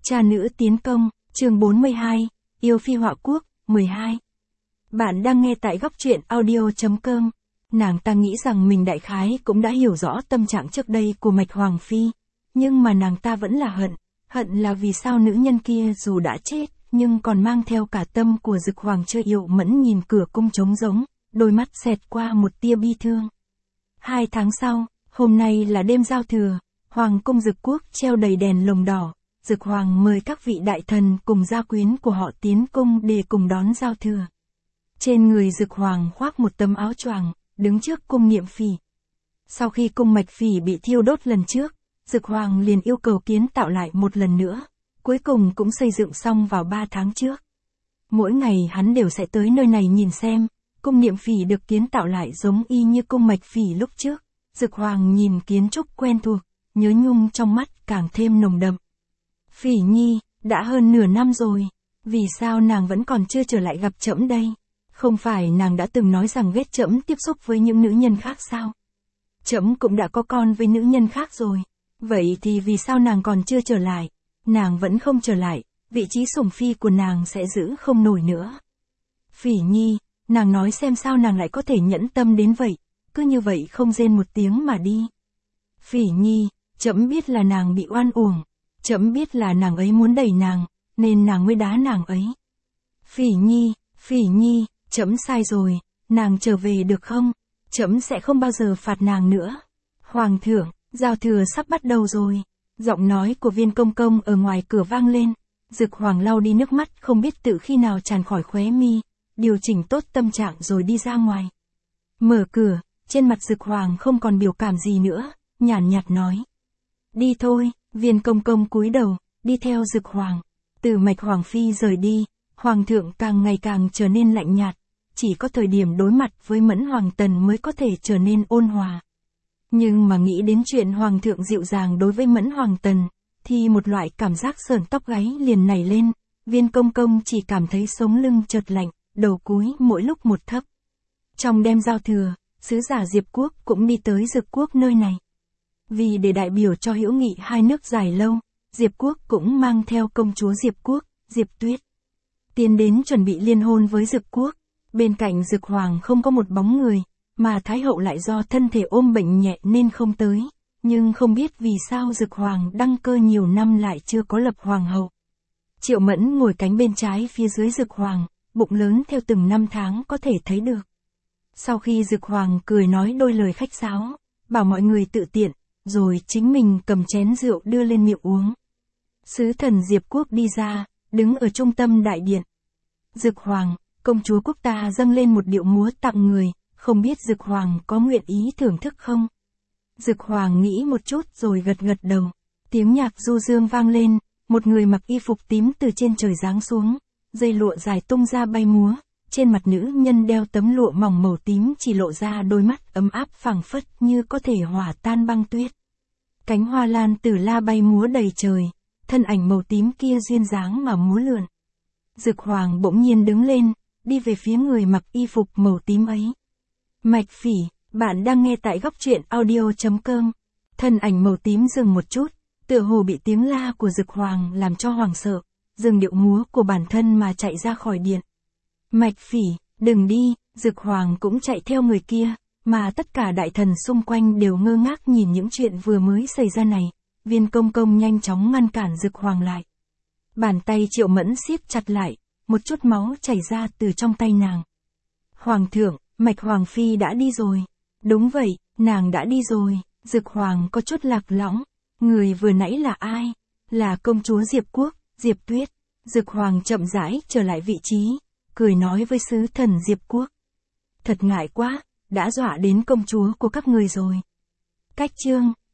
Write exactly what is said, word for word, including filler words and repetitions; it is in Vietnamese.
Cha nữ tiến công, chương bốn mươi hai, yêu phi họa quốc, mười hai. Bạn đang nghe tại góc truyện audio chấm com. Nàng ta nghĩ rằng mình đại khái cũng đã hiểu rõ tâm trạng trước đây của Mạch Hoàng Phi. Nhưng mà nàng ta vẫn là hận. Hận là vì sao nữ nhân kia dù đã chết, nhưng còn mang theo cả tâm của Dực Hoàng Chơi Yệu Mẫn nhìn cửa cung trống rỗng, đôi mắt xẹt qua một tia bi thương. Hai tháng sau, hôm nay là đêm giao thừa, Hoàng cung Dực Quốc treo đầy đèn lồng đỏ. Dực Hoàng mời các vị đại thần cùng gia quyến của họ tiến cung để cùng đón giao thừa. Trên người Dực Hoàng khoác một tấm áo choàng, đứng trước cung Niệm Phỉ. Sau khi cung Mạch Phỉ bị thiêu đốt lần trước, Dực Hoàng liền yêu cầu kiến tạo lại một lần nữa, cuối cùng cũng xây dựng xong vào ba tháng trước. Mỗi ngày hắn đều sẽ tới nơi này nhìn xem, cung Niệm Phỉ được kiến tạo lại giống y như cung Mạch Phỉ lúc trước. Dực Hoàng nhìn kiến trúc quen thuộc, nhớ nhung trong mắt càng thêm nồng đậm. Phỉ Nhi, đã hơn nửa năm rồi, vì sao nàng vẫn còn chưa trở lại gặp trẫm đây? Không phải nàng đã từng nói rằng ghét trẫm tiếp xúc với những nữ nhân khác sao? Trẫm cũng đã có con với nữ nhân khác rồi, vậy thì vì sao nàng còn chưa trở lại? Nàng vẫn không trở lại, vị trí sủng phi của nàng sẽ giữ không nổi nữa. Phỉ Nhi, nàng nói xem sao nàng lại có thể nhẫn tâm đến vậy, cứ như vậy không rên một tiếng mà đi. Phỉ Nhi, trẫm biết là nàng bị oan uổng. Trẫm biết là nàng ấy muốn đẩy nàng, nên nàng mới đá nàng ấy. Phỉ Nhi, Phỉ Nhi, trẫm sai rồi, nàng trở về được không? Trẫm sẽ không bao giờ phạt nàng nữa. Hoàng thượng, giao thừa sắp bắt đầu rồi. Giọng nói của Viên Công Công ở ngoài cửa vang lên. Dực Hoàng lau đi nước mắt không biết tự khi nào tràn khỏi khóe mi, điều chỉnh tốt tâm trạng rồi đi ra ngoài. Mở cửa, trên mặt Dực Hoàng không còn biểu cảm gì nữa, nhàn nhạt nói. Đi thôi. Viên Công Công cúi đầu, đi theo Dực Hoàng. Từ Mạch Hoàng Phi rời đi, Hoàng thượng càng ngày càng trở nên lạnh nhạt, chỉ có thời điểm đối mặt với Mẫn Hoàng Tần mới có thể trở nên ôn hòa. Nhưng mà nghĩ đến chuyện Hoàng thượng dịu dàng đối với Mẫn Hoàng Tần, thì một loại cảm giác sởn tóc gáy liền nảy lên, Viên Công Công chỉ cảm thấy sống lưng chợt lạnh, đầu cúi mỗi lúc một thấp. Trong đêm giao thừa, sứ giả Diệp Quốc cũng đi tới Dực Quốc nơi này. Vì để đại biểu cho hữu nghị hai nước dài lâu, Diệp Quốc cũng mang theo công chúa Diệp Quốc, Diệp Tuyết. Tiến đến chuẩn bị liên hôn với Dực Quốc, bên cạnh Dực Hoàng không có một bóng người, mà Thái hậu lại do thân thể ôm bệnh nhẹ nên không tới, nhưng không biết vì sao Dực Hoàng đăng cơ nhiều năm lại chưa có lập hoàng hậu. Triệu Mẫn ngồi cánh bên trái phía dưới Dực Hoàng, bụng lớn theo từng năm tháng có thể thấy được. Sau khi Dực Hoàng cười nói đôi lời khách sáo, bảo mọi người tự tiện, rồi chính mình cầm chén rượu đưa lên miệng uống. Sứ thần Diệp Quốc đi ra, đứng ở trung tâm đại điện. Dực Hoàng, công chúa quốc ta dâng lên một điệu múa tặng người, không biết Dực Hoàng có nguyện ý thưởng thức không? Dực Hoàng nghĩ một chút rồi gật gật đầu. Tiếng nhạc du dương vang lên, một người mặc y phục tím từ trên trời giáng xuống, dây lụa dài tung ra bay múa. Trên mặt nữ nhân đeo tấm lụa mỏng màu tím chỉ lộ ra đôi mắt ấm áp phảng phất như có thể hòa tan băng tuyết. Cánh hoa lan tử la bay múa đầy trời, thân ảnh màu tím kia duyên dáng mà múa lượn. Dực Hoàng bỗng nhiên đứng lên, đi về phía người mặc y phục màu tím ấy. Mạch Phỉ, bạn đang nghe tại góc truyện audio chấm com. Thân ảnh màu tím dừng một chút, tựa hồ bị tiếng la của Dực Hoàng làm cho hoảng sợ, dừng điệu múa của bản thân mà chạy ra khỏi điện. Mạch Phỉ, đừng đi, Dực Hoàng cũng chạy theo người kia, mà tất cả đại thần xung quanh đều ngơ ngác nhìn những chuyện vừa mới xảy ra này. Viên Công Công nhanh chóng ngăn cản Dực Hoàng lại. Bàn tay Triệu Mẫn siết chặt lại, một chút máu chảy ra từ trong tay nàng. Hoàng thượng, Mạch Hoàng Phi đã đi rồi. Đúng vậy, nàng đã đi rồi. Dực Hoàng có chút lạc lõng. Người vừa nãy là ai? Là công chúa Diệp Quốc, Diệp Tuyết. Dực Hoàng chậm rãi trở lại vị trí, cười nói với sứ thần Diệp Quốc. Thật ngại quá, đã dọa đến công chúa của các người rồi. Cách chương.